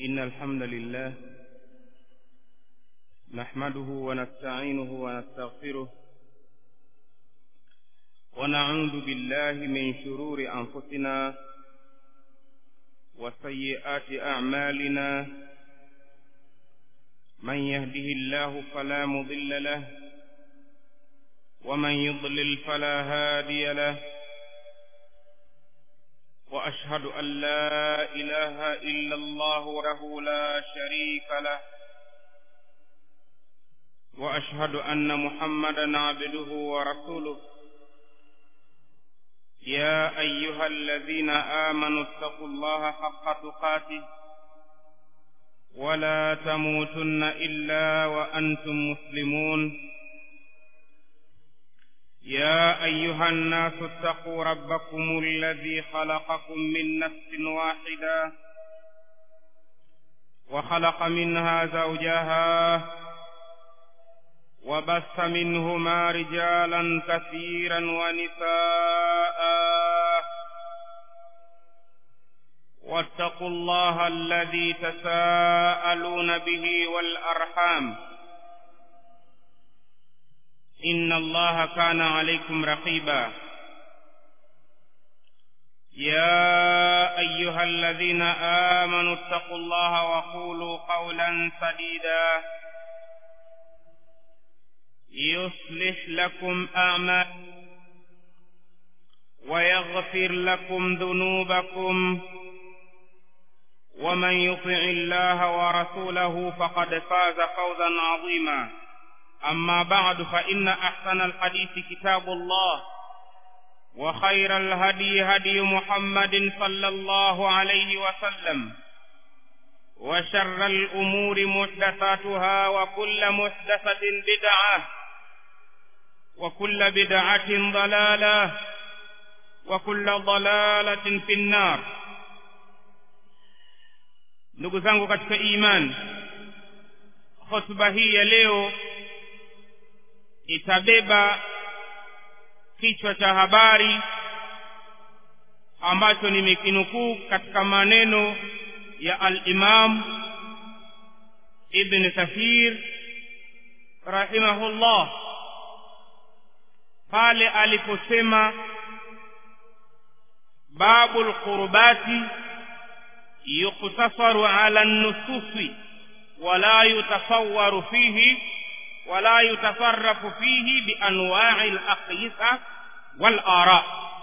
إن الحمد لله نحمده ونستعينه ونستغفره ونعوذ بالله من شرور أنفسنا وسيئات أعمالنا من يهده الله فلا مضل له ومن يضلل فلا هادي له وأشهد أن لا إله إلا الله وحده لا شريك له وأشهد أن محمدا عبده ورسوله يا أيها الذين آمنوا اتقوا الله حق تقاته ولا تموتن إلا وأنتم مسلمون يا أيها الناس اتقوا ربكم الذي خلقكم من نفس واحدة وخلق منها زوجها وبث منهما رجالا كثيرا ونساء واتقوا الله الذي تساءلون به والأرحام إن الله كان عليكم رقيبا يا أيها الذين آمنوا اتقوا الله وقولوا قولا سديدا يصلح لكم أعمالكم ويغفر لكم ذنوبكم ومن يطع الله ورسوله فقد فاز فوزا عظيما أما بعد فإن أحسن الحديث كتاب الله وخير الهدي هدي محمد صلى الله عليه وسلم وشر الأمور محدثاتها وكل محدثة بدعة وكل بدعة ضلالة وكل ضلالة في النار. Ndugu zangu katika imani, hotuba hii ya leo itabeba kichwa cha habari ambacho nimekinukuu katika maneno ya al-Imam Ibn Kathir rahimahullah pale aliposema babul qurbati yuqtasaru ala an-nususi wala yutasawwaru fihi wala yutafarrafu fihi bi anwa'il aqyisa wal ara.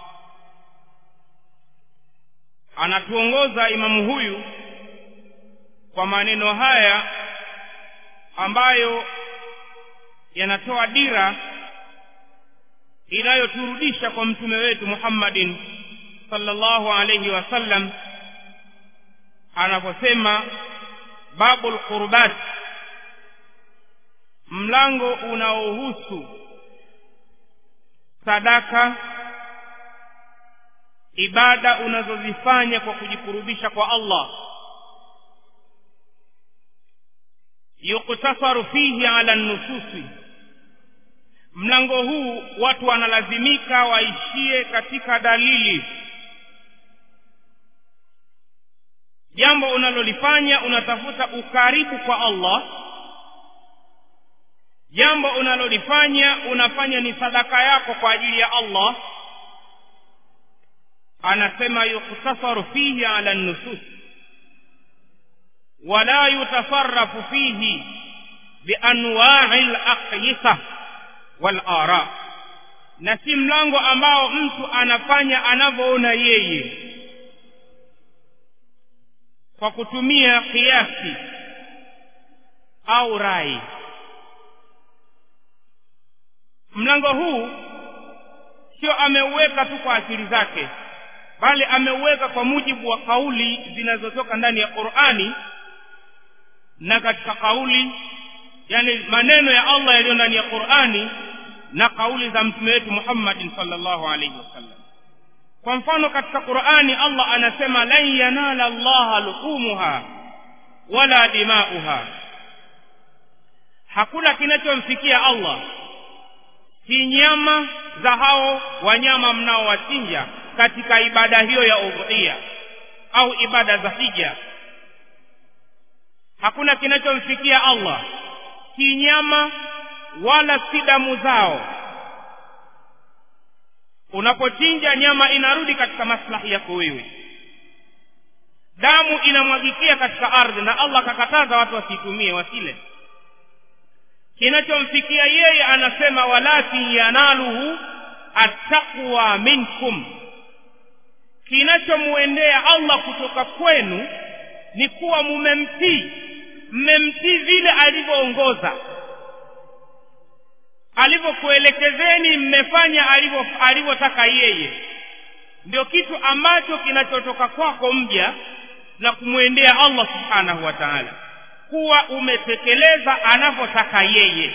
Anatuongoza imamu huyu kwa maneno haya ambayo yanatoa dira inayoturudisha kwa mtume wetu Muhammadin sallallahu alayhi wasallam anaposema babul qurbat, mlango unaohusu sadaka, ibada unazozifanya kwa kujikurubisha kwa Allah, yuqtasaru fihi ala an-nususi. Mlango huu watu wanalazimika waishie katika dalili. Jambo unalolifanya unatafuta ukaribu kwa Allah, jambo unalolifanya unafanya ni sadaka yako kwa ajili ya Allah. Anasema yuqtasaru fihi ala an-nusus wala yutasarrafu fihi bi anwa'il aqyisa wal ara. Na si mlango ambao mtu anafanya anavyoona yeye kwa kutumia kiasi au rai. Mlango huu sio ameuweka tu kwa akili zake, bali ameuweka kwa mujibu wa kauli zinazotoka ndani ya Qur'ani na katika kauli, yani maneno ya Allah yaliyo ndani ya Qur'ani na kauli za mtume wetu Muhammad sallallahu alaihi wasallam. Kwa mfano katika Qur'ani Allah anasema lan yanala Allaha luhumuha wala dimauha, hakuna kinachomfikia Allah si nyama za hao wanyama mnaowachinja katika ibada hiyo ya udhiya au ibada za hija, hakuna kinachomfikia Allah kinyama wala si damu zao. Unapochinja nyama inarudi katika maslahi yako wewe, damu inamwagikia katika ardhi, na Allah akakataza watu wasitumie, wasile. Kinachomfikia yeye anasema walakin yanaluhu attaqwa minkum, kinachomuendea Allah kutoka kwenu ni kuwa mmemtii vile alivyoongoza, alivyokuelekezeni, mmefanya alivyotaka yeye. Ndio kitu ambacho kinachotoka kwako mja na kumuendea Allah subhanahu wa ta'ala, kuwa umetekeleza anavyotaka yeye.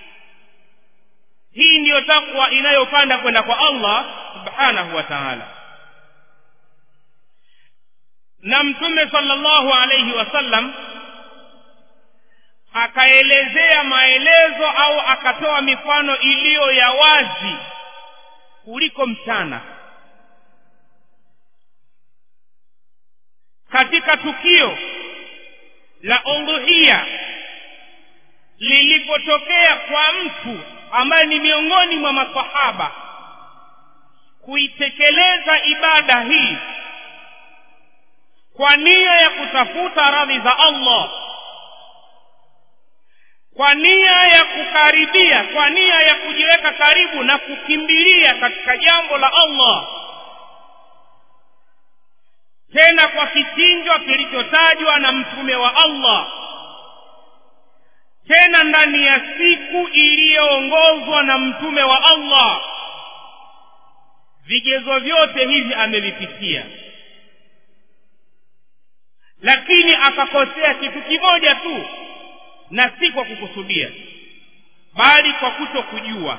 Hii ndiyo takwa inayopanda kwenda kwa Allah subhanahu wa ta'ala. Na Mtume sallallahu alayhi wasallam akaelezea maelezo au akatoa mifano iliyo ya wazi kuliko mchana. Katika tukio la udhuhia lilipotokea kwa mtu ambaye ni miongoni mwa maswahaba kuitekeleza ibada hii kwa nia ya kutafuta radhi za Allah, kwa nia ya kukaribia, kwa nia ya kujiweka karibu na kukimbilia katika jambo la Allah, tena kwa kichinjwa kilichotajwa na mtume wa Allah, tena ndani ya siku iliyoongozwa na mtume wa Allah. Vigezo vyote hivi amevipitia, lakini akakosea kitu kimoja tu, na si kwa kukusudia bali kwa kutokujua.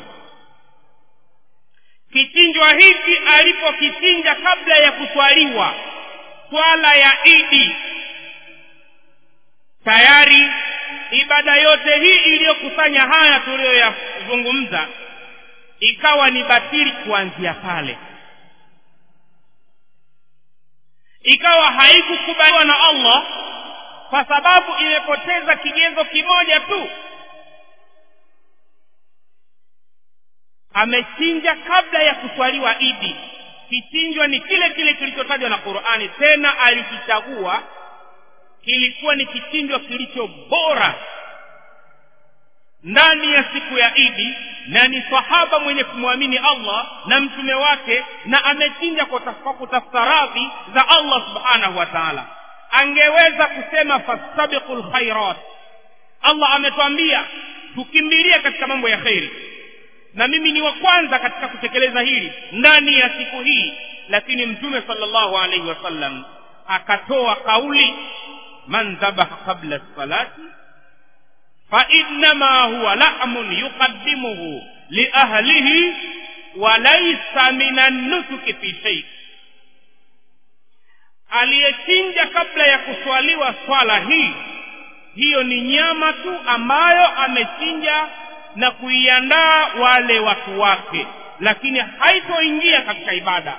Kichinjwa hiki alipokichinja kabla ya kuswaliwa swala ya Idi, tayari ibada yote hii iliyokusanya haya tuliyoyazungumza ikawa ni batili kuanzia pale, ikawa haikukubaliwa na Allah kwa sababu imepoteza kigezo kimoja tu. Amechinja kabla ya kuswaliwa Idi. Kichinjwa ni kile kile kilichotajwa na Qur'ani, tena alikichagua, kilikuwa ni kichinjwa kilicho bora ndani ya siku ya Idi, na ni sahaba mwenye kumwamini Allah na mtume wake, na amechinja kwa kutafuta radhi za Allah subhanahu wa ta'ala. Angeweza kusema fastabiqul khairat. Allah ametuambia tukimbilie katika mambo ya khairi, na mimi ni wa kwanza katika kutekeleza hili ndani ya siku hii. Lakini mtume sallallahu alaihi wasallam akatoa kauli, man dhabaha qabla as-salati fa innama huwa la'mun yuqaddimuhu li ahlihi wa laysa minan nusuki fi shay. Aliyechinja kabla ya kuswaliwa swala hii, hiyo ni nyama tu ambayo amechinja na kuiandaa wale watu wake, lakini haitoingia katika ibada.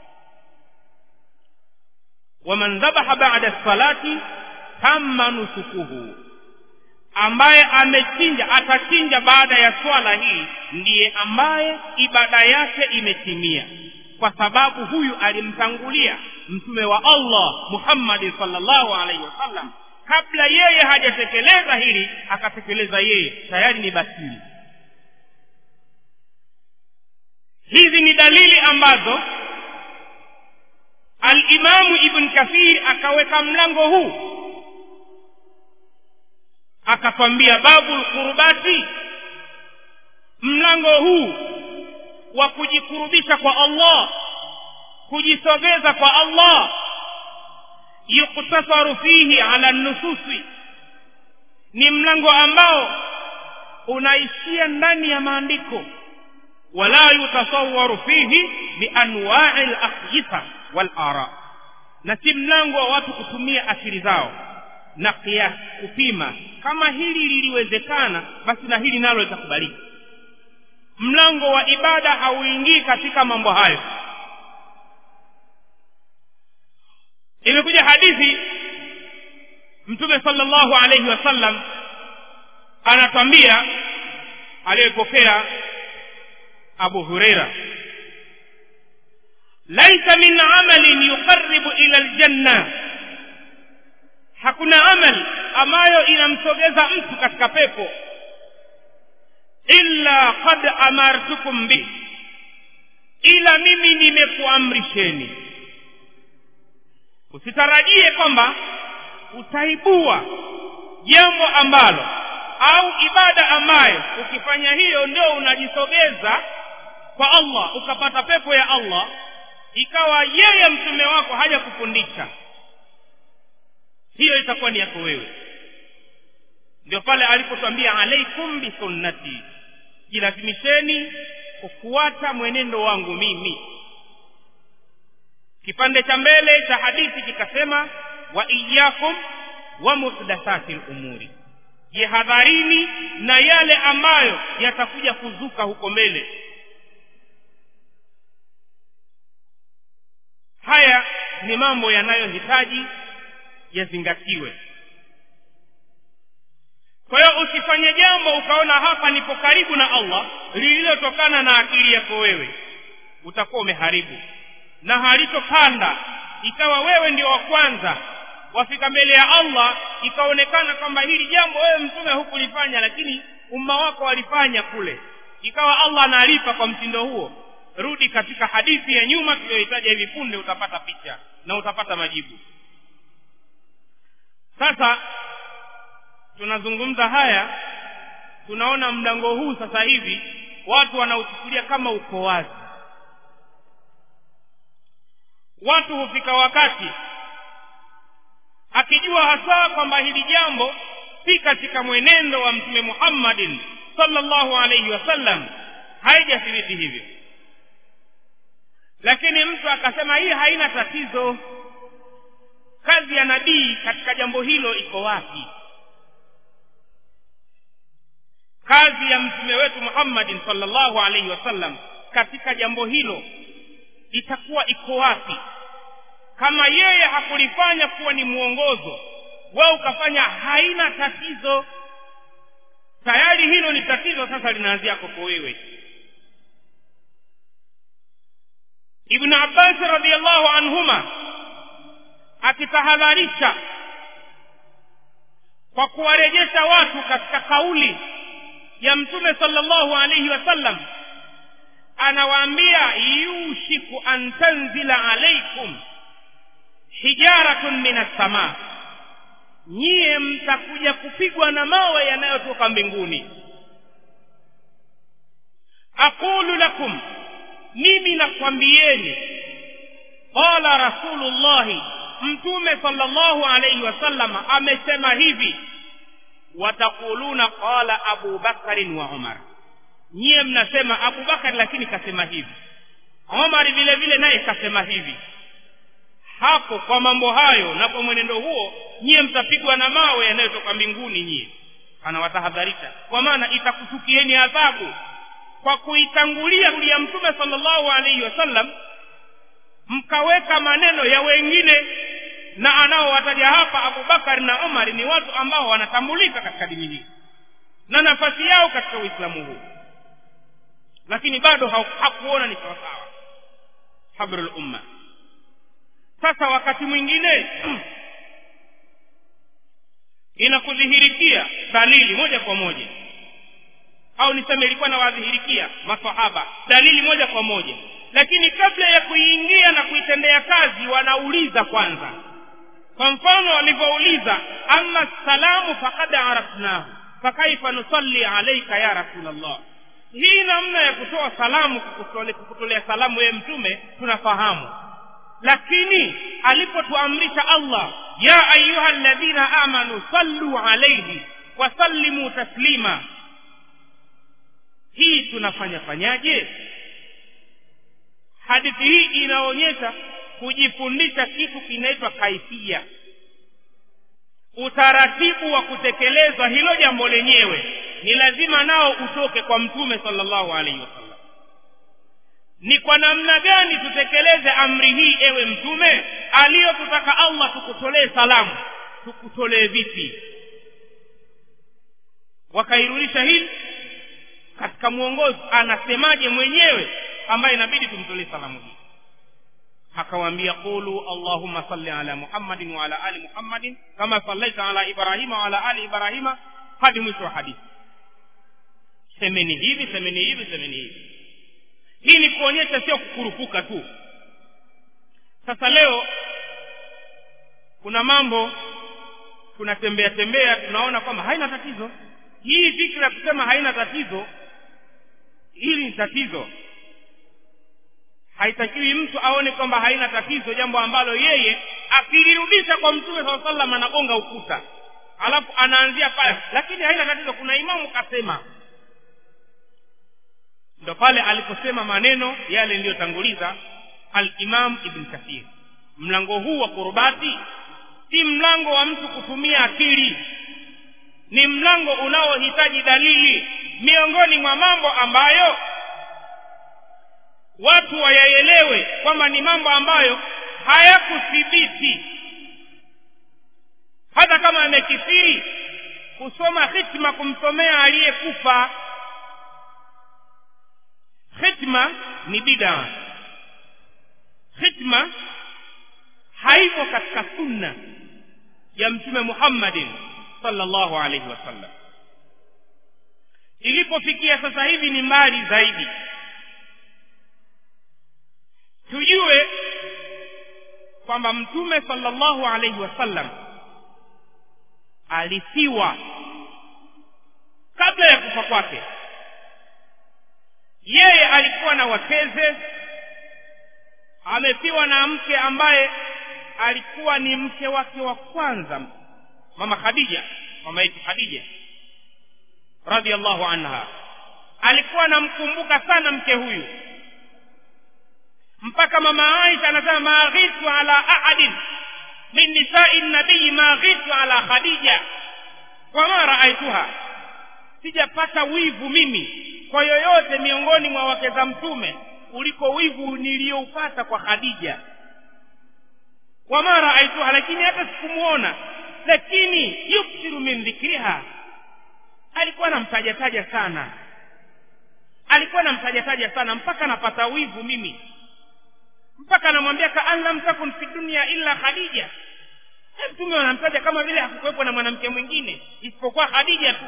Wa man dhabaha ba'da as-salati tamma nusukuhu, ambaye amechinja atachinja baada ya swala hii ndiye ambaye ibada yake imetimia, kwa sababu huyu alimtangulia mtume wa Allah Muhammad sallallahu alaihi wasallam. Kabla yeye hajatekeleza hili akatekeleza yeye, tayari ni batili. Hizi ni dalili ambazo al-Imam Ibn Kathir akaweka mlango huu, akatwambia babul qurbati, mlango huu wa kujikurubisha kwa Allah, kujisogeza kwa Allah, yuktasaru fihi ala nususi, ni mlango ambao unaishia ndani ya maandiko, wala yutasawwaru fihi bi anwa'il aqyisa wal ara, na si mlango wa watu kutumia akili zao na kiasi kupima, kama hili liliwezekana basi na hili nalo litakubalika. Mlango wa ibada hauingii katika mambo hayo. Imekuja hadithi, Mtume Mtume sallallahu alayhi wasallam anatwambia, aliyepokea Abu Huraira, laisa min amalin yuqarribu ila aljanna, hakuna amal ambayo inamsogeza mtu katika pepo, illa qad amartukum bi, ila mimi nimekuamrisheni. Usitarajie kwamba utaibua jambo ambalo au ibada ambayo ukifanya hiyo ndio unajisogeza kwa Allah ukapata pepo ya Allah, ikawa yeye mtume wako hajakufundisha. Hiyo itakuwa ni yako wewe. Ndio pale alipotwambia alaikum bi sunnati, jilazimisheni kufuata mwenendo wangu mimi. Kipande cha mbele cha hadithi kikasema wa iyyakum wa muhdathatil umuri, jihadharini na yale ambayo yatakuja kuzuka huko mbele. Haya ni mambo yanayohitaji yazingatiwe. Kwa hiyo usifanye jambo ukaona hapa nipo karibu na Allah lililotokana na akili yako wewe, utakuwa umeharibu na halitopanda. Ikawa wewe ndio wa kwanza wafika mbele ya Allah, ikaonekana kwamba hili jambo wewe mtume hukulifanya lakini umma wako walifanya kule, ikawa Allah analipa kwa mtindo huo. Rudi katika hadithi ya nyuma tuliyoitaja hivi punde, utapata picha na utapata majibu. Sasa tunazungumza haya, tunaona mlango huu sasa hivi watu wanauchukulia kama uko wazi. Watu hufika wakati akijua hasa kwamba hili jambo si katika mwenendo wa Mtume Muhammadin sallallahu alayhi wasallam, haijathibiti hivyo, lakini mtu akasema hii haina tatizo, kazi ya nabii katika jambo hilo iko wapi? Kazi ya mtume wetu Muhammadin sallallahu alayhi wasallam katika jambo hilo itakuwa iko wapi? Kama yeye hakulifanya kuwa ni muongozo, wewe ukafanya haina tatizo, tayari hilo ni tatizo. Sasa linaanzia kwako wewe. Ibn Abbas radhiyallahu anhuma akitahadharisha kwa kuwarejesha watu katika kauli ya mtume sallallahu alayhi wasallam, anawaambia yushiku an tanzila alaykum hijaratun minas samaa, nyie mtakuja kupigwa na mawe yanayotoka mbinguni. Aqulu lakum, mimi nakwambieni, qala rasulullah, mtume sallallahu alayhi wasallam amesema hivi, watakuluna qala Abu Bakar wa Umar, nyie mnasema Abu Bakar lakini kasema hivi, Umar vile vile naye kasema hivi. Hapo kwa mambo hayo na kwa mwenendo huo nyie mtapigwa na mawe yanayotoka mbinguni. Nyie anawatahadharisha, kwa maana itakutukieni adhabu kwa kuitangulia ya mtume sallallahu alayhi wasallam, mkaweka maneno ya wengine. Na anaowataja hapa Abu Bakar na Umar ni watu ambao wanatambulika katika dini hii na nafasi yao katika Uislamu huu, lakini bado hakuona ni sawa sawa habrul umma. Sasa wakati mwingine inakudhihirikia dalili moja kwa moja, au niseme ilikuwa na wadhihirikia maswahaba dalili moja kwa moja, lakini kabla ya kuingia na kuitendea kazi wanauliza kwanza. Kwa mfano walivyouliza, amma salamu faqad arafnahu fakaifa nusalli alayka ya rasulullah, hii namna ya kutoa salamu, kukutolea salamu wewe mtume tunafahamu, lakini alipotuamrisha Allah ya ayyuhalladhina amanu sallu alayhi wa sallimu taslima, hii tunafanyaje? Hadithi hii inaonyesha kujifundisha kitu kinaitwa kaifia, utaratibu wa kutekeleza hilo jambo lenyewe ni lazima nao utoke kwa mtume sallallahu alaihi wasallam. Ni kwa namna gani tutekeleze amri hii ewe mtume aliyotutaka Allah tukutolee salamu? tukutolee vipi? Wakairudisha hili katika muongozo, anasemaje mwenyewe ambaye inabidi tumtolee salamu hii. Akawaambia qulu Allahumma salli ala Muhammadin wa ala ali Muhammadin kama sallaita ala Ibrahima wa ala ali Ibrahima, hadi mwisho wa hadithi. Semeni hivi, semeni hivi, semeni hivi. Hii ni kuonyesha sio kukurupuka tu. Sasa leo kuna mambo tunatembea tembea tunaona kwamba haina tatizo. Hii fikra kusema haina tatizo, hili ni tatizo. Haitakiwi mtu aone kwamba haina tatizo jambo ambalo yeye akilirudisha kwa Mtume sallallahu alaihi wasallam anagonga ukuta. Alafu anaanzia pale, lakini haina tatizo, kuna imamu kasema. Ndio pale aliposema maneno yale niliyotanguliza al-Imam Ibn Kathir. Mlango huu wa qurbati si mlango wa mtu kutumia akili, ni mlango unaohitaji dalili. Miongoni mwa mambo ambayo watu wayaelewe kwamba ni mambo ambayo hayakuthibiti, hata kama amekithiri kusoma khitma, kumsomea aliyekufa. Khitma ni bid'a. Khitma haipo katika sunna ya Mtume Muhammadin sallallahu alaihi wasallam. Ilipofikia sasa hivi ni mbali zaidi. Tujue kwamba Mtume sallallahu alaihi wasallam alisiwa kabla ya kufa kwake. Yeye alikuwa na wakeze, amefiwa na mke ambaye alikuwa ni mke wake wa kwanza, mama Khadija, mama yetu Khadija radhiallahu anha. Alikuwa anamkumbuka sana mke huyu, mpaka mama Aisha anasema maghitu ala ahadin min nisa'i nabii maghitu ala Khadija wa ma ra'aituha, sijapata wivu mimi kwa yoyote miongoni mwa wake za Mtume uliko wivu nilioupata kwa Khadija. Wa ma ra'aituha, lakini hata sikumuona, lakini yuksiru min dhikriha, alikuwa anamtaja sana, alikuwa anamtaja sana mpaka napata wivu mimi, mpaka anamwambia ka an lam takun fi dunya illa Khadija. Mtume anamtaja kama vile hakukuwepo na mwanamke mwingine isipokuwa Khadija tu.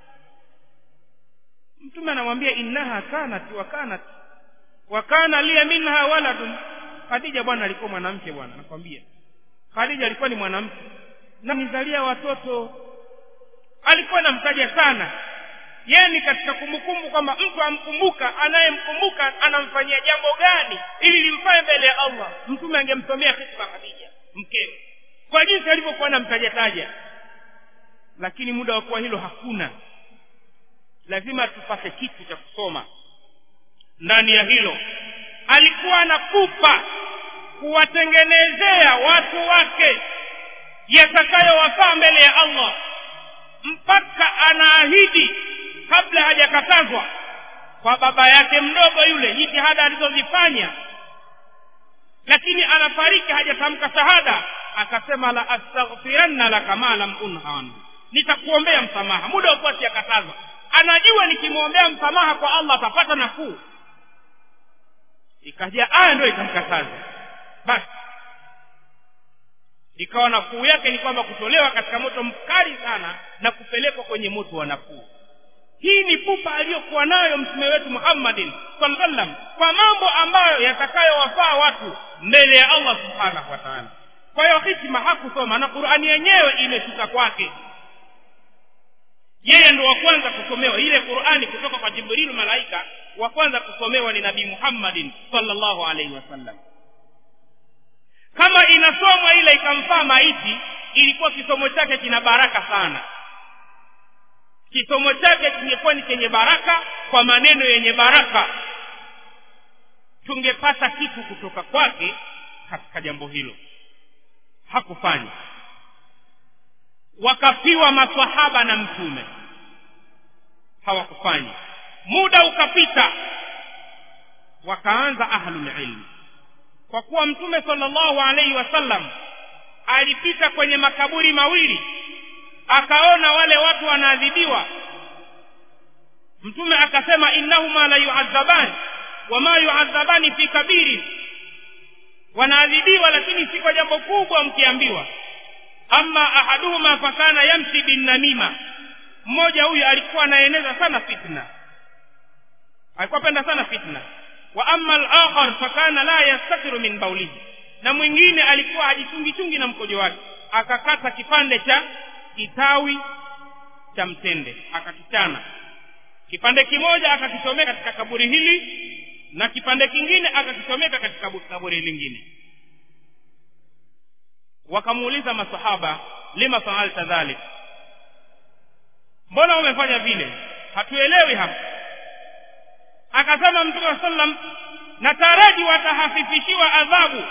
Mtume anamwambia innaha kanat wa kana li minha waladun. Khadija bwana alikuwa mwanamke bwana, nakwambia Khadija alikuwa ni mwanamke na nizalia watoto. Alikuwa anamtaja sana, yani katika kumbukumbu kwamba mtu amkumbuka, anayemkumbuka anamfanyia jambo gani ili limfae mbele ya Allah. Mtume angemsomea khitba Khadija mkewe kwa jinsi alivyokuwa anamtaja. Lakini muda wa kuwa hilo hakuna, lazima tupate kitu cha kusoma ndani ya hilo. Alikuwa anakufa kuwatengenezea watu wake yatakayowafaa mbele ya Allah, mpaka anaahidi kabla hajakatazwa kwa baba yake mdogo yule jitihada alizozifanya, lakini anafariki hajatamka shahada, akasema la astaghfiranna laka ma lam unhan, nitakuombea msamaha muda upasi akatazwa. Anajua nikimwombea msamaha kwa Allah atapata nafuu. Ikaja aya ndio ikamkataza, basi ikawa nafuu yake ni kwamba kutolewa katika moto mkali sana na kupelekwa kwenye moto wa nafuu. Hii ni pupa aliyokuwa nayo mtume wetu Muhammadin sallallahu alaihi wasallam kwa mambo ambayo yatakayowafaa watu mbele ya Allah subhanahu wa ta'ala. Kwa hiyo hikima hakusoma, na Qur'ani yenyewe imeshuka kwake. Yeye ndio wa kwanza kusomewa ile Qur'ani kutoka kwa Jibril malaika, wa kwanza kusomewa ni Nabii Muhammadin sallallahu alaihi wasallam. Kama inasomwa ile ikamfaa maiti, ilikuwa kisomo chake kina baraka sana. Kisomo chake kingekuwa ni chenye baraka, kwa maneno yenye baraka, tungepata kitu kutoka kwake katika jambo hilo. Hakufanya. Wakafiwa maswahaba na mtume, hawakufanya. Muda ukapita, wakaanza ahlul ilm. Kwa kuwa mtume sallallahu alaihi wasallam alipita kwenye makaburi mawili, akaona wale watu wanaadhibiwa. Mtume akasema innahuma la yu'adhaban wama yu'adhabani fi kabiri, wanaadhibiwa lakini si kwa jambo kubwa mkiambiwa. Amma ahaduhuma fakana yamshi bin namima, mmoja huyu alikuwa anaeneza sana fitna, alikuwa penda sana fitna. Wa amma al-akhar fakana la yastakiru min bawlihi, na mwingine alikuwa hajichungi na mkojo wake, akakata kipande cha kitawi cha mtende akakichana, kipande kimoja akakichomeka katika kaburi hili na kipande kingine akakichomeka katika kaburi lingine. Wakamuuliza masahaba, lima fa'alta dhalik, mbona umefanya vile, hatuelewi hapa. Akasema Mtume sallam, nataraji watahafifishiwa adhabu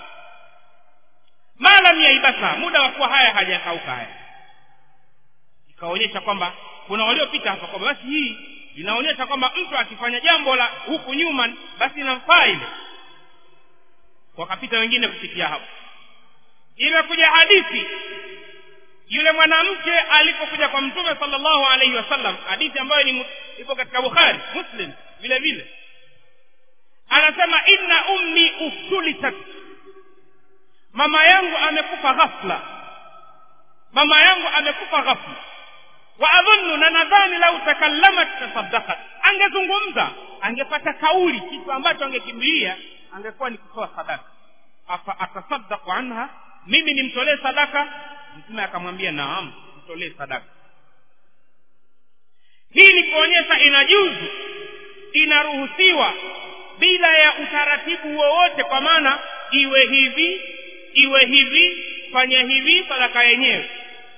malam yaibasa, muda wa kuwa haya hajakauka haya. Ikaonyesha kwamba kuna waliopita hapa kwamba basi hii inaonyesha kwamba mtu akifanya jambo la huku nyuma basi inamfaa ile. Wakapita wengine kufikia hapo. Imekuja hadithi, yule mwanamke alipokuja kwa Mtume sallallahu alaihi wasallam, hadithi ambayo ipo katika Bukhari, Muslim vile vile, anasema inna ummi uftulitat, mama yangu amekufa ghafla, mama yangu amekufa ghafla. Wa adhunnu, na nadhani lau takallamat tasaddaqat, angezungumza, angepata kauli, kitu ambacho angekimbilia angekuwa ni kutoa sadaka. Afa atasaddaqu anha, mimi nimtolee sadaka? Mtume akamwambia naam, mtolee sadaka. Hii ni kuonyesha inajuzu, inaruhusiwa bila ya utaratibu wowote, kwa maana iwe hivi, fanya hivi sadaka yenyewe.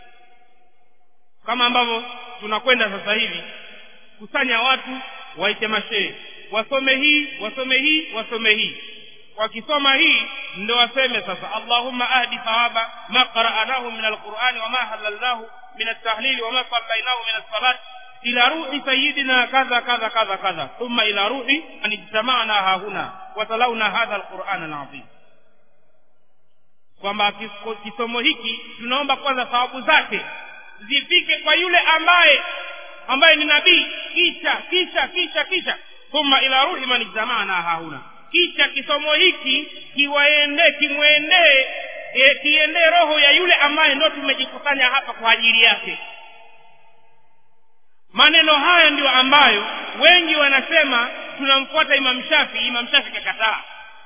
Kama ambavyo tunakwenda sasa hivi kusanya watu waite mashehe, wasome hii, wakisoma hii ndio waseme sasa Allahumma ahdi thawaba ma qara'nahu min alquran wa ma halalnahu min at-tahlil wa ma sallainahu min as-salat ila ruhi sayyidina kadha kadha kadha kadha thumma ila ruhi an ijtama'na hahuna wa talawna hadha alquran alazim. Kwamba kisomo hiki tunaomba kwanza thawabu zake zifike kwa yule ambaye ni nabii, kisha thumma ila ruhi man ijtama'na hahuna, kisha kisomo hiki kiende roho ya yule ambaye ndo tumejikusanya hapa kwa ajili yake. Maneno haya ndio ambayo wengi wanasema tunamfuata Imam Shafi kakataa.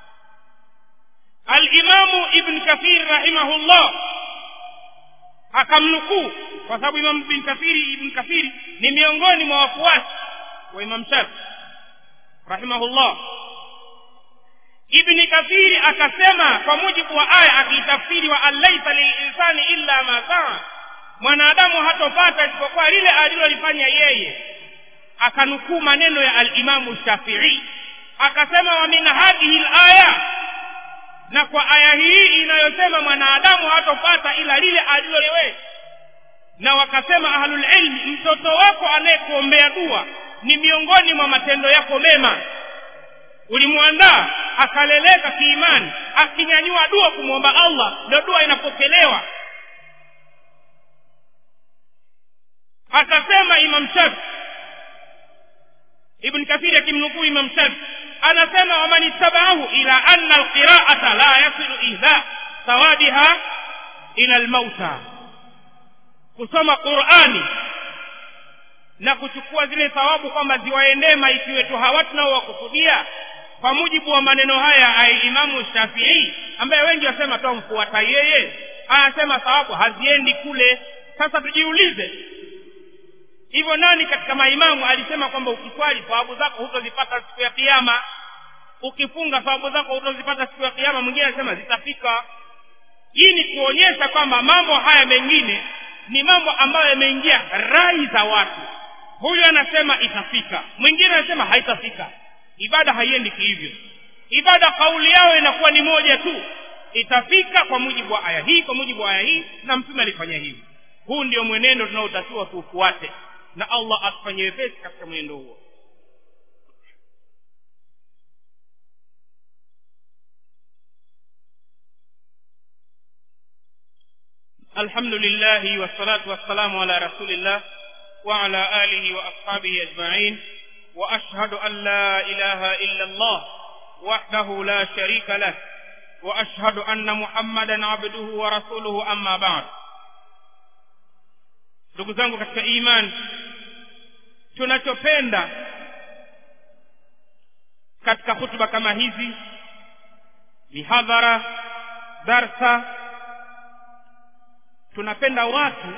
Al-Imamu Ibn Kathir rahimahullah akamnukuu, kwa sababu Ibn Kathir ni miongoni mwa wafuasi wa Imam Shafi rahimahullah. Ibn Kathir akasema kwa mujibu wa aya, akitafsiri wa alaysa lilinsani illa ma saa, mwanadamu hatopata isipokuwa lile alilolifanya yeye. Akanukuu maneno ya al-Imamu Shafi'i akasema wa min hadhihi al-aya, na kwa aya hii inayosema mwanadamu hatopata ila lile aliloliwe. Na wakasema ahlul ilmi, mtoto wako anayekuombea dua ni miongoni mwa matendo yako mema. Ulimuandaa akaleleka kiimani, akinyanyua dua kumwomba Allah, ndio dua inapokelewa. Akasema Imam Shafi, Ibn Kathir akimnukuu Imam Shafi anasema wa man ittaba'ahu ila anna alqira'ata la yasilu ihda thawadiha ila almauta, kusoma Qur'ani na kuchukua zile thawabu kwamba ziwaendee maiti wetu hawa tunaowakusudia, kwa mujibu wa maneno haya ya Imamu Shafi'i ambaye wengi wasema tuamfuata yeye, anasema thawabu haziendi kule. Sasa tujiulize, hivyo nani katika maimamu alisema kwamba ukiswali thawabu zako hutozipata siku ya kiyama, ukifunga thawabu zako hutozipata siku ya kiyama? Mwingine anasema zitafika. Hii ni kuonyesha kwamba mambo haya mengine ni mambo ambayo yameingia rai za watu. Huyu anasema itafika, mwingine anasema haitafika. Ibada haiendi hivyo. Ibada kauli yao inakuwa ni moja tu, itafika kwa mujibu wa aya hii, na Mtume alifanya hivi. Huu ndio mwenendo tunaotakiwa tuufuate, na Allah atufanyie wepesi katika mwenendo huo. Alhamdulillah wassalatu wassalamu ala rasulillah wa ala alihi wa ashabihi ajma'in wa ashhadu an la ilaha illa Allah wahdahu la sharika lah wa ashhadu anna Muhammadan abduhu wa rasuluhu amma ba'd. Ndugu zangu katika imani, tunachopenda katika hutuba kama hizi, mihadhara, darsa, tunapenda watu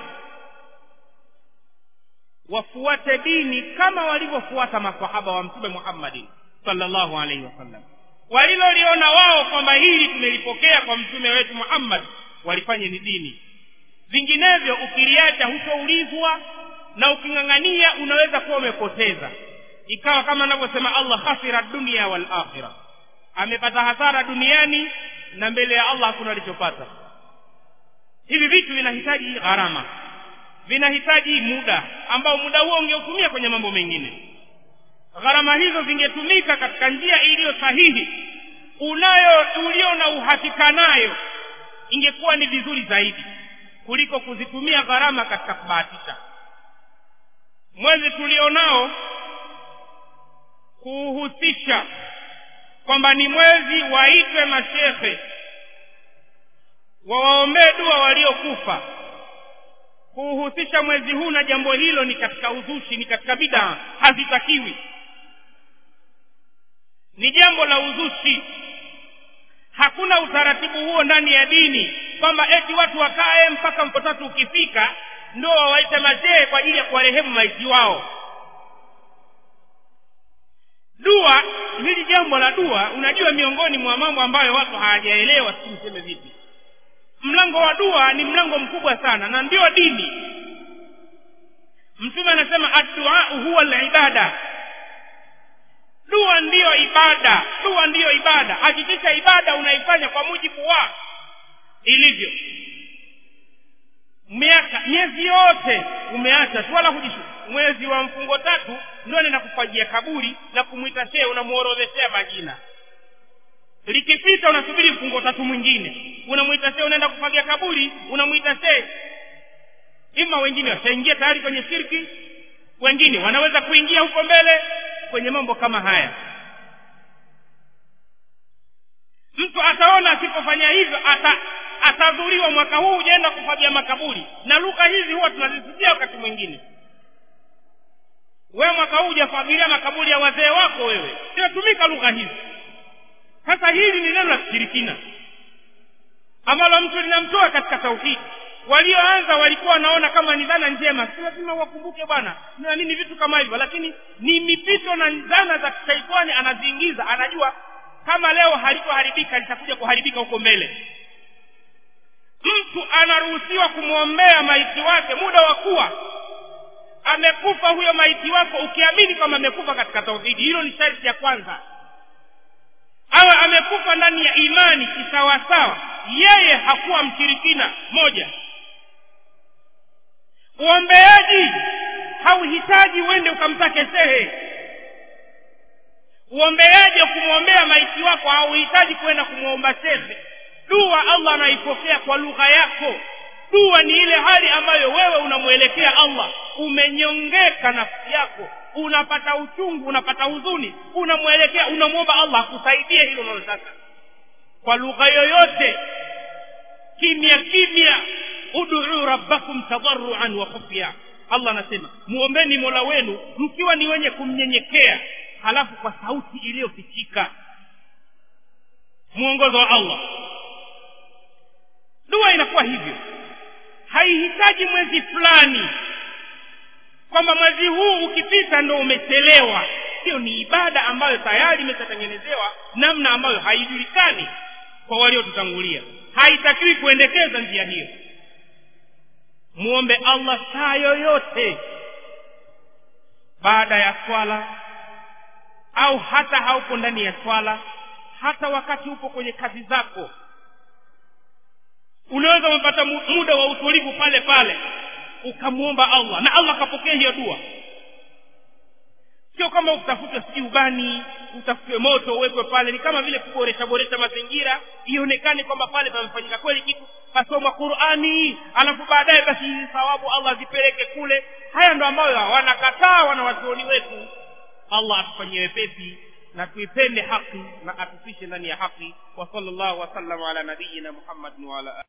wafuate dini kama walivyofuata maswahaba wa Mtume Muhammad sallallahu alaihi wasallam. Waliloliona wao kwamba hili tumelipokea kwa mtume wetu Muhammad, walifanye ni dini. Vinginevyo ukiliacha hutoulizwa, na ukingangania unaweza kuwa umepoteza. Ikawa kama anavyosema Allah, khasira dunia wal akhirah, amepata hasara duniani na mbele ya Allah hakuna alichopata. Hivi vitu vinahitaji gharama, vinahitaji muda ambao muda huo ungeutumia kwenye mambo mengine. Gharama hizo zingetumika katika njia iliyo sahihi, ulio na uhakika nayo, ingekuwa ni vizuri zaidi kuliko kuzitumia gharama katika kubahatisha. Mwezi tulionao kuhusisha kwamba ni mwezi waitwe mashehe wawaombee dua waliokufa, kuhusisha mwezi huu na jambo hilo ni katika uzushi, ni katika bid'a, hazitakiwi. Ni jambo la uzushi. Hakuna utaratibu huo ndani ya dini kwamba eti watu wakae mpaka mko tatu ukifika ndio wawaite mashehe kwa ajili ya kuwarehemu maiti wao. Dua, hili jambo la dua, unajua miongoni mwa mambo ambayo watu hawajaelewa, niseme vipi. Mlango wa dua ni mlango mkubwa sana na ndio dini. Mtume anasema ad-du'a huwa al-ibada. Dua ndiyo ibada, dua ndiyo ibada. Hakikisha ibada unaifanya kwa mujibu wa ilivyo. Miezi yote umeacha tu, wala hujishu. Mwezi wa mfungo 3 ndio nenda kufajia kaburi na kumuita shehe, unamuorodheshea majina. Likipita unasubiri mfungo 3 mwingine, unamuita shehe, unaenda kufagia kaburi, unamuita shehe. Ima wengine wataingia tayari kwenye shirki, wengine wanaweza kuingia huko mbele kwenye mambo kama haya. Mtu ataona asipofanya hivyo atadhuriwa, mwaka huu ujaenda kufagia makaburi. Na lugha hizi huwa tunazisikia wakati mwingine. Wewe mwaka huu hujafagilia makaburi ya wazee wako, wewe sinatumika lugha hizi. Sasa hili ni neno la kishirikina ambalo mtu linamtoa katika tauhidi. Walioanza walikuwa wanaona kama ni dhana njema, si lazima wakumbuke bwana na nini vitu kama hivyo, lakini ni mipito na dhana za kishaitani anaziingiza. Anajua kama leo halitoharibika litakuja kuharibika huko mbele. Mtu anaruhusiwa kumwombea maiti wake muda wa kuwa amekufa huyo maiti wako, ukiamini kama amekufa katika tauhidi. Hilo ni sharti ya kwanza. Awe amekufa ndani ya imani kisawasawa, yeye hakuwa mshirikina. Moja, uombeaji hauhitaji uende ukamtake shehe. Uombeaji wa kumwombea maiti wako hauhitaji kwenda kumuomba shehe. Dua Allah anaipokea kwa lugha yako. Dua ni ile hali ambayo wewe unamuelekea Allah, umenyongeka nafsi yako, unapata uchungu, unapata huzuni, unamuelekea, unamuomba Allah akusaidie hilo unalotaka kwa lugha yoyote, kimya kimya. Ud'u rabbakum tadarruan wa khufya. Allah anasema muombeni Mola wenu mkiwa ni wenye kumnyenyekea, halafu kwa sauti iliyofichika. Muongozo wa Allah. Dua inakuwa hivyo, haihitaji mwezi fulani kwamba mwezi huu ukipita ndio umechelewa. Hiyo ni ibada ambayo tayari imeshatengenezewa namna ambayo haijulikani kwa waliotutangulia. Haitakiwi kuendekeza njia hiyo. Muombe Allah saa yoyote, baada ya swala au hata haupo ndani ya swala, hata wakati upo kwenye kazi zako. Unaweza kupata muda wa utulivu pale pale ukamuomba Allah na Allah akapokea hiyo dua. Sio kama utafuta ubani, utafutiwe moto uwekwe pale. Ni kama vile kuboresha mazingira ionekane kwamba pale pamefanyika kweli kitu, pasoma Qur'ani, alafu baadaye basi thawabu Allah azipeleke kule. Haya ndo ambayo wanakataa wanawachuoni wetu. Allah atufanyie wepesi na tuipende haki na atufishe ndani ya haki. Wa sallallahu wa sallam ala nabiyyina Muhammad wa ala